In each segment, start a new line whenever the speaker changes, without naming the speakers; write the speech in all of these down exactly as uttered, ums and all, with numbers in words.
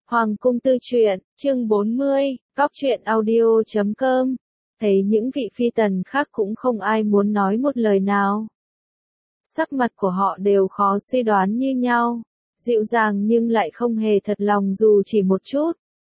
Hoàng cung tư truyện, chương bốn mươi, góc truyện audio chấm com. Thấy những vị phi tần khác cũng không ai muốn nói một lời nào. Sắc mặt của họ đều khó suy đoán như nhau, dịu dàng nhưng lại không hề thật lòng dù chỉ một chút.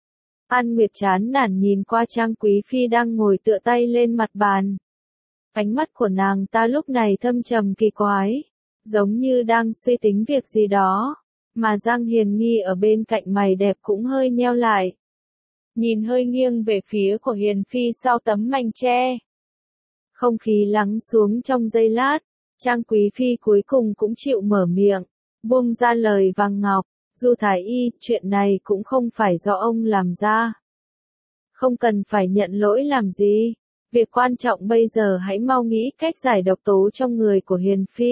An Nguyệt chán nản nhìn qua Trang Quý Phi đang ngồi tựa tay lên mặt bàn. Ánh mắt của nàng ta lúc này thâm trầm kỳ quái, giống như đang suy tính việc gì đó. Mà Giang Hiền Nghi ở bên cạnh mày đẹp cũng hơi nheo lại. Nhìn hơi nghiêng về phía của Hiền Phi sau tấm mành tre. Không khí lắng xuống trong giây lát, Trang Quý Phi cuối cùng cũng chịu mở miệng, buông ra lời vàng ngọc, Du Thái Y, chuyện này cũng không phải do ông làm ra. Không cần phải nhận lỗi làm gì, việc quan trọng bây giờ hãy mau nghĩ cách giải độc tố trong người của Hiền Phi.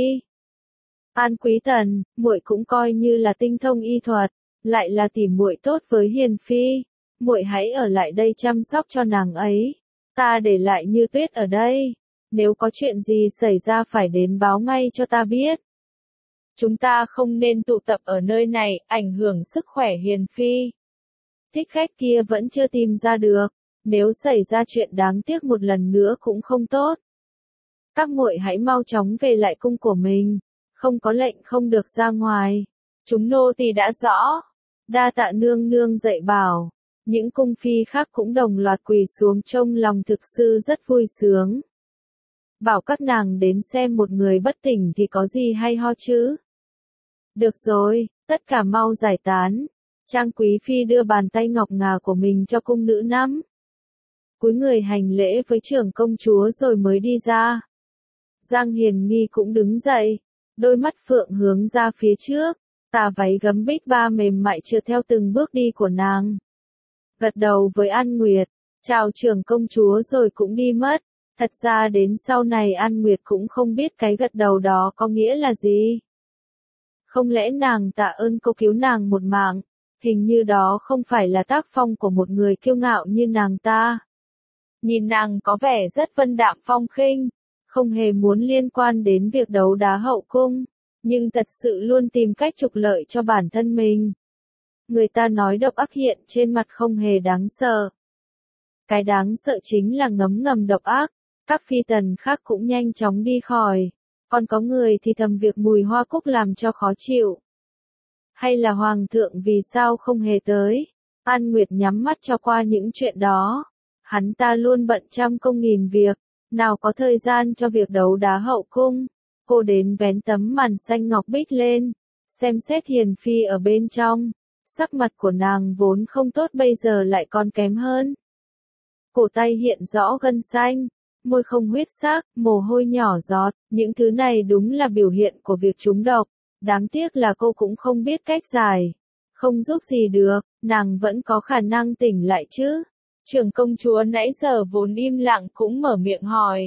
An Quý Tần, muội cũng coi như là tinh thông y thuật, lại là tỉ muội tốt với Hiền Phi, muội hãy ở lại đây chăm sóc cho nàng ấy. Ta để lại Như Tuyết ở đây, nếu có chuyện gì xảy ra phải đến báo ngay cho ta biết. Chúng ta không nên tụ tập ở nơi này, ảnh hưởng sức khỏe Hiền Phi. Thích khách kia vẫn chưa tìm ra được, nếu xảy ra chuyện đáng tiếc một lần nữa cũng không tốt. Các muội hãy mau chóng về lại cung của mình. Không có lệnh không được ra ngoài. Chúng nô tỳ đã rõ. Đa tạ nương nương dạy bảo. Những cung phi khác cũng đồng loạt quỳ xuống trông lòng thực sự rất vui sướng. Bảo các nàng đến xem một người bất tỉnh thì có gì hay ho chứ. Được rồi, tất cả mau giải tán. Trang Quý Phi đưa bàn tay ngọc ngà của mình cho cung nữ nắm. Cúi người hành lễ với trưởng công chúa rồi mới đi ra. Giang Hiền Nghi cũng đứng dậy. Đôi mắt phượng hướng ra phía trước, tà váy gấm bích ba mềm mại trượt theo từng bước đi của nàng. Gật đầu với An Nguyệt, chào trưởng công chúa rồi cũng đi mất. Thật ra đến sau này An Nguyệt cũng không biết cái gật đầu đó có nghĩa là gì. Không lẽ nàng tạ ơn cô cứu nàng một mạng, hình như đó không phải là tác phong của một người kiêu ngạo như nàng ta. Nhìn nàng có vẻ rất vân đạm phong khinh. Không hề muốn liên quan đến việc đấu đá hậu cung, nhưng thật sự luôn tìm cách trục lợi cho bản thân mình. Người ta nói độc ác hiện trên mặt không hề đáng sợ. Cái đáng sợ chính là ngấm ngầm độc ác, các phi tần khác cũng nhanh chóng đi khỏi, còn có người thì thầm việc mùi hoa cúc làm cho khó chịu. Hay là hoàng thượng vì sao không hề tới? An Nguyệt nhắm mắt cho qua những chuyện đó, hắn ta luôn bận trăm công nghìn việc. Nào có thời gian cho việc đấu đá hậu cung. Cô đến vén tấm màn xanh ngọc bích lên, xem xét Hiền Phi ở bên trong. Sắc mặt của nàng vốn không tốt bây giờ lại còn kém hơn. Cổ tay hiện rõ gân xanh, môi không huyết sắc, mồ hôi nhỏ giọt. Những thứ này đúng là biểu hiện của việc trúng độc. Đáng tiếc là cô cũng không biết cách giải. Không giúp gì được, nàng vẫn có khả năng tỉnh lại chứ. Trưởng công chúa nãy giờ vốn im lặng cũng mở miệng hỏi.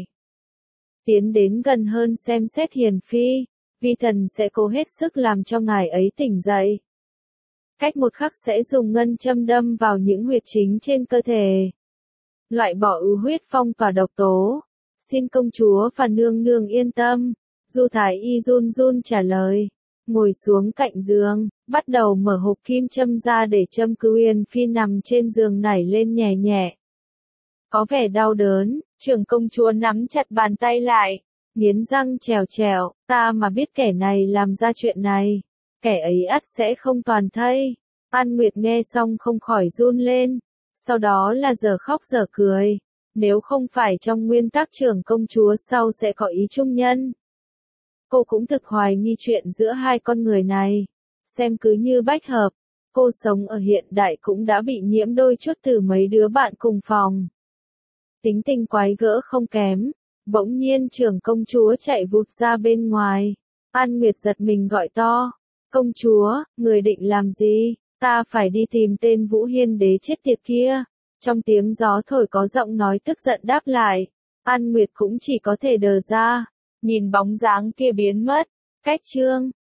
Tiến đến gần hơn xem xét Hiền Phi, vi thần sẽ cố hết sức làm cho ngài ấy tỉnh dậy. Cách một khắc sẽ dùng ngân châm đâm vào những huyệt chính trên cơ thể. Loại bỏ ứ huyết phong tỏa độc tố. Xin công chúa và nương nương yên tâm. Du Thái Y run run trả lời. Ngồi xuống cạnh giường, bắt đầu mở hộp kim châm ra để châm cứu Hiền Phi nằm trên giường nảy lên nhẹ nhẹ. Có vẻ đau đớn, trưởng công chúa nắm chặt bàn tay lại, nghiến răng trèo trèo, ta mà biết kẻ này làm ra chuyện này, kẻ ấy ắt sẽ không toàn thây. An Nguyệt nghe xong không khỏi run lên, sau đó là giờ khóc giờ cười, nếu không phải trong nguyên tắc trưởng công chúa sau sẽ có ý trung nhân. Cô cũng thực hoài nghi chuyện giữa hai con người này, xem cứ như bách hợp, cô sống ở hiện đại cũng đã bị nhiễm đôi chút từ mấy đứa bạn cùng phòng. Tính tình quái gỡ không kém, bỗng nhiên trưởng công chúa chạy vụt ra bên ngoài. An Nguyệt giật mình gọi to, công chúa, người định làm gì, ta phải đi tìm tên Vũ Hiên đế chết tiệt kia. Trong tiếng gió thổi có giọng nói tức giận đáp lại, An Nguyệt cũng chỉ có thể đờ ra. Nhìn bóng dáng kia biến mất, cách chương,